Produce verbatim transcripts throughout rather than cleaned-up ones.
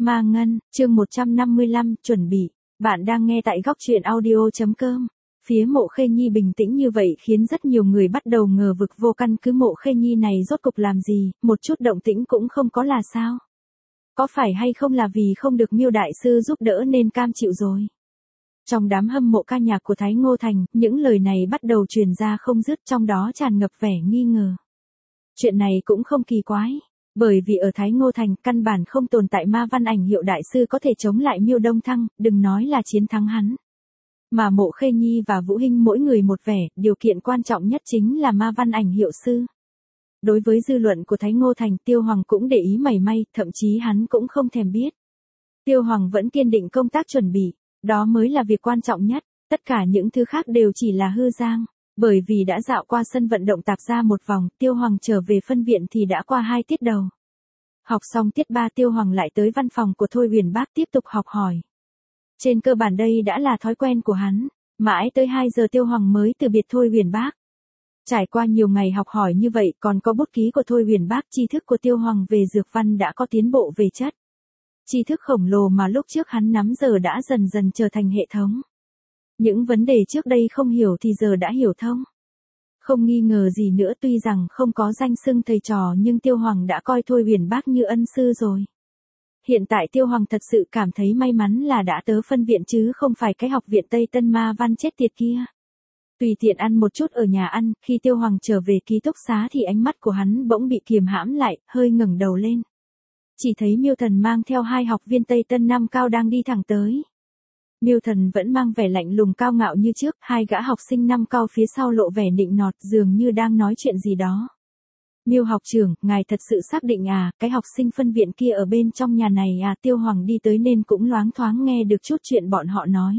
Ma Ngân, chương một trăm năm mươi lăm, chuẩn bị. Bạn đang nghe tại góc truyện audio chấm com. Phía Mộ Khê Nhi bình tĩnh như vậy khiến rất nhiều người bắt đầu ngờ vực vô căn cứ Mộ Khê Nhi này rốt cục làm gì, một chút động tĩnh cũng không có là sao? Có phải hay không là vì không được Miêu đại sư giúp đỡ nên cam chịu rồi? Trong đám hâm mộ ca nhạc của Thái Ngô Thành, những lời này bắt đầu truyền ra không dứt, trong đó tràn ngập vẻ nghi ngờ. Chuyện này cũng không kỳ quái. Bởi vì ở Thái Ngô Thành, căn bản không tồn tại Ma Văn Ảnh Hiệu đại sư có thể chống lại Miêu Đông Thăng, đừng nói là chiến thắng hắn. Mà Mộ Khê Nhi và Vũ Hinh mỗi người một vẻ, điều kiện quan trọng nhất chính là Ma Văn Ảnh Hiệu sư. Đối với dư luận của Thái Ngô Thành, Tiêu Hoàng cũng để ý mảy may, thậm chí hắn cũng không thèm biết. Tiêu Hoàng vẫn kiên định công tác chuẩn bị, đó mới là việc quan trọng nhất, tất cả những thứ khác đều chỉ là hư giang. Bởi vì đã dạo qua sân vận động tạp ra một vòng, Tiêu Hoàng trở về phân viện thì đã qua hai tiết đầu. Học xong tiết ba Tiêu Hoàng lại tới văn phòng của Thôi Huyền Bác tiếp tục học hỏi. Trên cơ bản đây đã là thói quen của hắn, mãi tới hai giờ Tiêu Hoàng mới từ biệt Thôi Huyền Bác. Trải qua nhiều ngày học hỏi như vậy còn có bút ký của Thôi Huyền Bác, tri thức của Tiêu Hoàng về dược văn đã có tiến bộ về chất. Tri thức khổng lồ mà lúc trước hắn nắm giờ đã dần dần trở thành hệ thống. Những vấn đề trước đây không hiểu thì giờ đã hiểu thông. Không nghi ngờ gì nữa, tuy rằng không có danh xưng thầy trò nhưng Tiêu Hoàng đã coi Thôi Huyền Bác như ân sư rồi. Hiện tại Tiêu Hoàng thật sự cảm thấy may mắn là đã tớ phân viện chứ không phải cái học viện Tây Tân Ma Văn chết tiệt kia. Tùy tiện ăn một chút ở nhà ăn, khi Tiêu Hoàng trở về ký túc xá thì ánh mắt của hắn bỗng bị kiềm hãm lại, hơi ngẩng đầu lên. Chỉ thấy Miêu Thần mang theo hai học viên Tây Tân Nam Cao đang đi thẳng tới. Miêu Thần vẫn mang vẻ lạnh lùng cao ngạo như trước, hai gã học sinh năm cao phía sau lộ vẻ nịnh nọt dường như đang nói chuyện gì đó. Miêu học trưởng, ngài thật sự xác định à, cái học sinh phân viện kia ở bên trong nhà này à? Tiêu Hoàng đi tới nên cũng loáng thoáng nghe được chút chuyện bọn họ nói.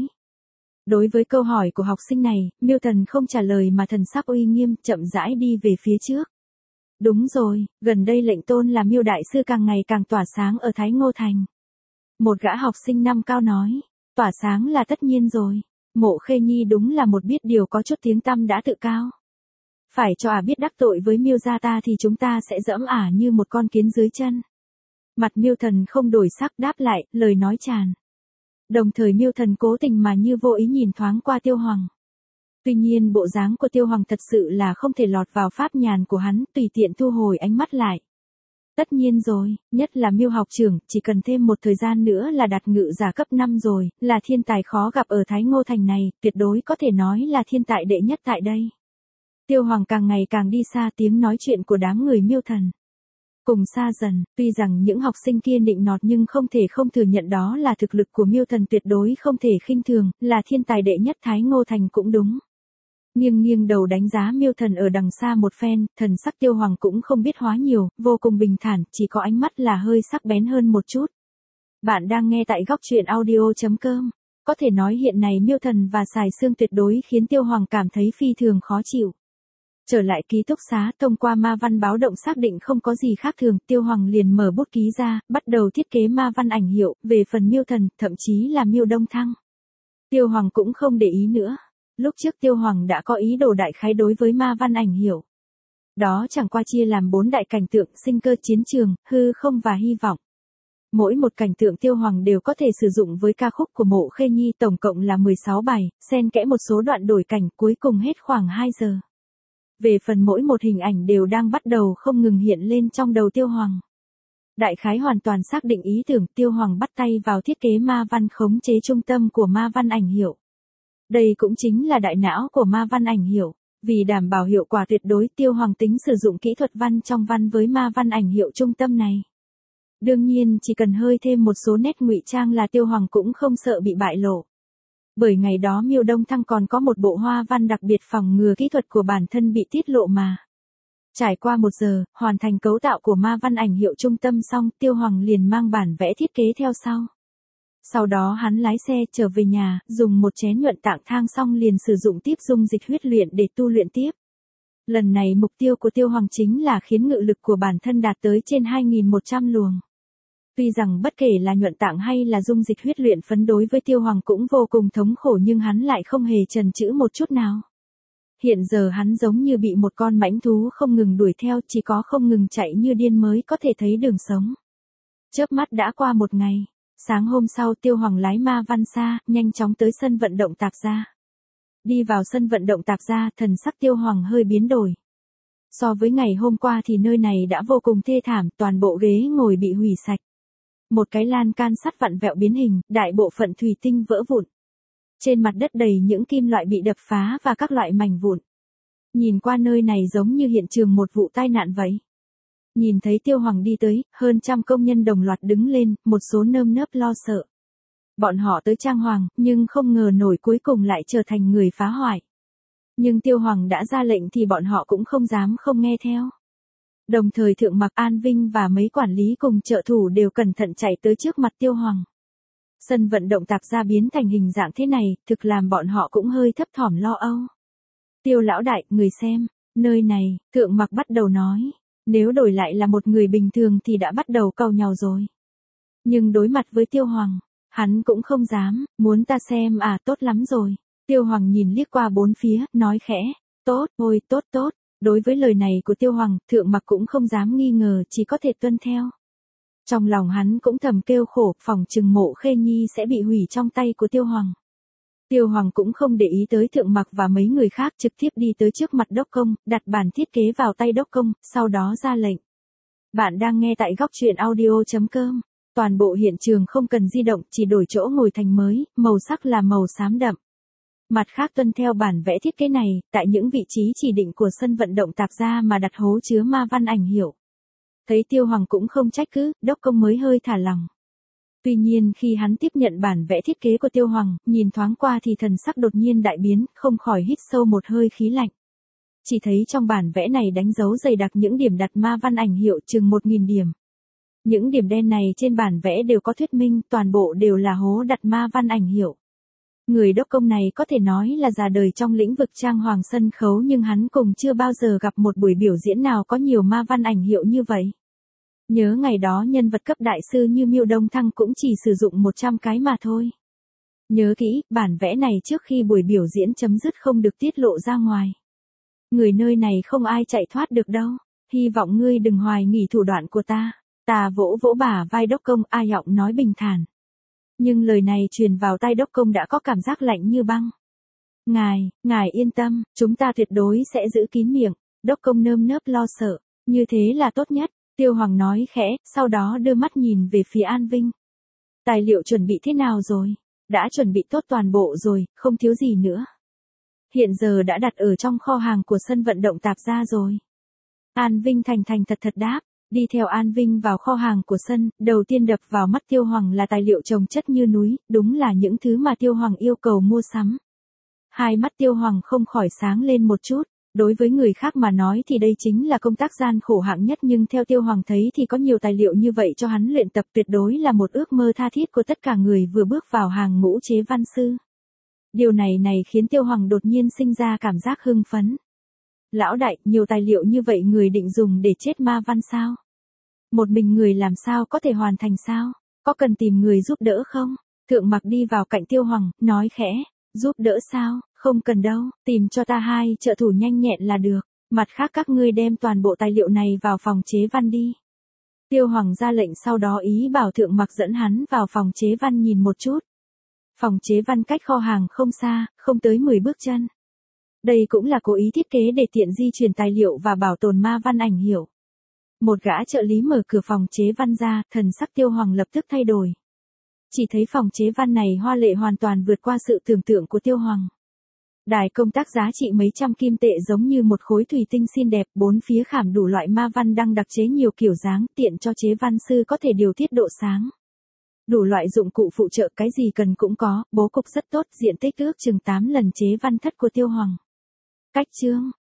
Đối với câu hỏi của học sinh này, Miêu Thần không trả lời mà thần sắc uy nghiêm, chậm rãi đi về phía trước. Đúng rồi, gần đây lệnh tôn là Miêu đại sư càng ngày càng tỏa sáng ở Thái Ngô Thành. Một gã học sinh năm cao nói. Tỏa sáng là tất nhiên rồi. Mộ Khê Nhi đúng là một biết điều có chút tiếng tăm đã tự cao. Phải cho ả biết đắc tội với Miêu gia ta thì chúng ta sẽ dẫm ả như một con kiến dưới chân. Mặt Miêu Thần không đổi sắc đáp lại, lời nói tràn. Đồng thời Miêu Thần cố tình mà như vô ý nhìn thoáng qua Tiêu Hoàng. Tuy nhiên bộ dáng của Tiêu Hoàng thật sự là không thể lọt vào pháp nhàn của hắn, tùy tiện thu hồi ánh mắt lại. Tất nhiên rồi, nhất là Miêu học trưởng, chỉ cần thêm một thời gian nữa là đạt ngự giả cấp năm rồi, là thiên tài khó gặp ở Thái Ngô Thành này, tuyệt đối có thể nói là thiên tài đệ nhất tại đây. Tiêu Hoàng càng ngày càng đi xa, tiếng nói chuyện của đám người Miêu Thần cùng xa dần, tuy rằng những học sinh kia nịnh nọt nhưng không thể không thừa nhận đó là thực lực của Miêu Thần tuyệt đối không thể khinh thường, là thiên tài đệ nhất Thái Ngô Thành cũng đúng. Nghiêng nghiêng đầu đánh giá Miêu Thần ở đằng xa một phen, thần sắc Tiêu Hoàng cũng không biết hóa nhiều, vô cùng bình thản, chỉ có ánh mắt là hơi sắc bén hơn một chút. Bạn đang nghe tại góc truyện audio chấm com. Có thể nói hiện nay Miêu Thần và Sài Sương tuyệt đối khiến Tiêu Hoàng cảm thấy phi thường khó chịu. Trở lại ký túc xá, thông qua ma văn báo động xác định không có gì khác thường, Tiêu Hoàng liền mở bút ký ra, bắt đầu thiết kế ma văn ảnh hiệu, về phần Miêu Thần, thậm chí là Miêu Đông Thăng. Tiêu Hoàng cũng không để ý nữa. Lúc trước Tiêu Hoàng đã có ý đồ đại khái đối với ma văn ảnh hiệu. Đó chẳng qua chia làm bốn đại cảnh tượng: sinh cơ, chiến trường, hư không và hy vọng. Mỗi một cảnh tượng Tiêu Hoàng đều có thể sử dụng với ca khúc của Mộ Khê Nhi, tổng cộng là mười sáu bài, xen kẽ một số đoạn đổi cảnh, cuối cùng hết khoảng hai giờ. Về phần mỗi một hình ảnh đều đang bắt đầu không ngừng hiện lên trong đầu Tiêu Hoàng. Đại khái hoàn toàn xác định ý tưởng, Tiêu Hoàng bắt tay vào thiết kế ma văn khống chế trung tâm của ma văn ảnh hiệu. Đây cũng chính là đại não của ma văn ảnh hiệu. Vì đảm bảo hiệu quả tuyệt đối, Tiêu Hoàng tính sử dụng kỹ thuật văn trong văn với ma văn ảnh hiệu trung tâm này. Đương nhiên chỉ cần hơi thêm một số nét ngụy trang là Tiêu Hoàng cũng không sợ bị bại lộ. Bởi ngày đó Miêu Đông Thăng còn có một bộ hoa văn đặc biệt phòng ngừa kỹ thuật của bản thân bị tiết lộ mà. Trải qua một giờ, hoàn thành cấu tạo của ma văn ảnh hiệu trung tâm xong, Tiêu Hoàng liền mang bản vẽ thiết kế theo sau. Sau đó hắn lái xe trở về nhà, dùng một chén nhuận tạng thang xong liền sử dụng tiếp dung dịch huyết luyện để tu luyện tiếp. Lần này mục tiêu của Tiêu Hoàng chính là khiến ngự lực của bản thân đạt tới trên hai nghìn một trăm luồng. Tuy rằng bất kể là nhuận tạng hay là dung dịch huyết luyện phấn đối với Tiêu Hoàng cũng vô cùng thống khổ nhưng hắn lại không hề chần chừ một chút nào. Hiện giờ hắn giống như bị một con mãnh thú không ngừng đuổi theo, chỉ có không ngừng chạy như điên mới có thể thấy đường sống. Chớp mắt đã qua một ngày, Sáng hôm sau Tiêu Hoàng lái ma văn xa, nhanh chóng tới sân vận động Tạp gia. Đi vào sân vận động Tạp gia, thần sắc Tiêu Hoàng hơi biến đổi. So với ngày hôm qua thì nơi này đã vô cùng thê thảm, toàn bộ ghế ngồi bị hủy sạch. Một cái lan can sắt vặn vẹo biến hình, đại bộ phận thủy tinh vỡ vụn. Trên mặt đất đầy những kim loại bị đập phá và các loại mảnh vụn. Nhìn qua nơi này giống như hiện trường một vụ tai nạn vậy. Nhìn thấy Tiêu Hoàng đi tới, hơn trăm công nhân đồng loạt đứng lên, một số nơm nớp lo sợ. Bọn họ tới trang hoàng, nhưng không ngờ nổi cuối cùng lại trở thành người phá hoại. Nhưng Tiêu Hoàng đã ra lệnh thì bọn họ cũng không dám không nghe theo. Đồng thời Thượng Mặc, An Vinh và mấy quản lý cùng trợ thủ đều cẩn thận chạy tới trước mặt Tiêu Hoàng. Sân vận động Tạp gia biến thành hình dạng thế này, thực làm bọn họ cũng hơi thấp thỏm lo âu. Tiêu lão đại, người xem, nơi này, Thượng Mặc bắt đầu nói, nếu đổi lại là một người bình thường thì đã bắt đầu cau nhàu rồi. Nhưng đối mặt với Tiêu Hoàng, hắn cũng không dám, muốn ta xem à, tốt lắm rồi. Tiêu Hoàng nhìn liếc qua bốn phía, nói khẽ, tốt, thôi, tốt tốt. Đối với lời này của Tiêu Hoàng, Thượng Mặc cũng không dám nghi ngờ, chỉ có thể tuân theo. Trong lòng hắn cũng thầm kêu khổ, phòng trừng Mộ Khê Nhi sẽ bị hủy trong tay của Tiêu Hoàng. Tiêu Hoàng cũng không để ý tới Thượng Mặc và mấy người khác, trực tiếp đi tới trước mặt Đốc Công, đặt bản thiết kế vào tay Đốc Công, sau đó ra lệnh. Bạn đang nghe tại góc truyện audio chấm com. Toàn bộ hiện trường không cần di động, chỉ đổi chỗ ngồi thành mới, màu sắc là màu xám đậm. Mặt khác tuân theo bản vẽ thiết kế này, tại những vị trí chỉ định của sân vận động Tạp gia mà đặt hố chứa ma văn ảnh hiệu. Thấy Tiêu Hoàng cũng không trách cứ, Đốc Công mới hơi thả lòng. Tuy nhiên khi hắn tiếp nhận bản vẽ thiết kế của Tiêu Hoàng, nhìn thoáng qua thì thần sắc đột nhiên đại biến, không khỏi hít sâu một hơi khí lạnh. Chỉ thấy trong bản vẽ này đánh dấu dày đặc những điểm đặt ma văn ảnh hiệu chừng một nghìn điểm. Những điểm đen này trên bản vẽ đều có thuyết minh, toàn bộ đều là hố đặt ma văn ảnh hiệu. Người Đốc Công này có thể nói là già đời trong lĩnh vực trang hoàng sân khấu, nhưng hắn cùng chưa bao giờ gặp một buổi biểu diễn nào có nhiều ma văn ảnh hiệu như vậy. Nhớ ngày đó nhân vật cấp đại sư như Miêu Đông Thăng cũng chỉ sử dụng một trăm cái mà thôi. Nhớ kỹ, bản vẽ này trước khi buổi biểu diễn chấm dứt không được tiết lộ ra ngoài. Người nơi này không ai chạy thoát được đâu, hy vọng ngươi đừng hoài nghi thủ đoạn của ta. Ta vỗ vỗ bả vai Đốc Công, A Giọng nói bình thản. Nhưng lời này truyền vào tai Đốc Công đã có cảm giác lạnh như băng. Ngài, ngài yên tâm, chúng ta tuyệt đối sẽ giữ kín miệng. Đốc Công nơm nớp lo sợ, như thế là tốt nhất. Tiêu Hoàng nói khẽ, sau đó đưa mắt nhìn về phía An Vinh. Tài liệu chuẩn bị thế nào rồi? Đã chuẩn bị tốt toàn bộ rồi, không thiếu gì nữa. Hiện giờ đã đặt ở trong kho hàng của sân vận động Tạp gia rồi. An Vinh thành thành thật thật đáp. Đi theo An Vinh vào kho hàng của sân, đầu tiên đập vào mắt Tiêu Hoàng là tài liệu chồng chất như núi, đúng là những thứ mà Tiêu Hoàng yêu cầu mua sắm. Hai mắt Tiêu Hoàng không khỏi sáng lên một chút, đối với người khác mà nói thì đây chính là công tác gian khổ hạng nhất, nhưng theo Tiêu Hoàng thấy thì có nhiều tài liệu như vậy cho hắn luyện tập tuyệt đối là một ước mơ tha thiết của tất cả người vừa bước vào hàng ngũ chế văn sư. Điều này này khiến Tiêu Hoàng đột nhiên sinh ra cảm giác hưng phấn. Lão đại, nhiều tài liệu như vậy người định dùng để chết ma văn sao? Một mình người làm sao có thể hoàn thành sao? Có cần tìm người giúp đỡ không? Thượng Mặc đi vào cạnh Tiêu Hoàng, nói khẽ, giúp đỡ sao? Không cần đâu, tìm cho ta hai trợ thủ nhanh nhẹn là được. Mặt khác các ngươi đem toàn bộ tài liệu này vào phòng chế văn đi. Tiêu Hoàng ra lệnh, sau đó ý bảo Thượng Mặc dẫn hắn vào phòng chế văn nhìn một chút. Phòng chế văn cách kho hàng không xa, không tới mười bước chân. Đây cũng là cố ý thiết kế để tiện di chuyển tài liệu và bảo tồn ma văn ảnh hiệu. Một gã trợ lý mở cửa phòng chế văn ra, thần sắc Tiêu Hoàng lập tức thay đổi. Chỉ thấy phòng chế văn này hoa lệ hoàn toàn vượt qua sự tưởng tượng của Tiêu Hoàng. Đài công tác giá trị mấy trăm kim tệ giống như một khối thủy tinh xinh đẹp, bốn phía khảm đủ loại ma văn đang đặc chế nhiều kiểu dáng, tiện cho chế văn sư có thể điều tiết độ sáng. Đủ loại dụng cụ phụ trợ, cái gì cần cũng có, bố cục rất tốt, diện tích ước chừng tám lần chế văn thất của Tiêu Hoàng. Cách chương,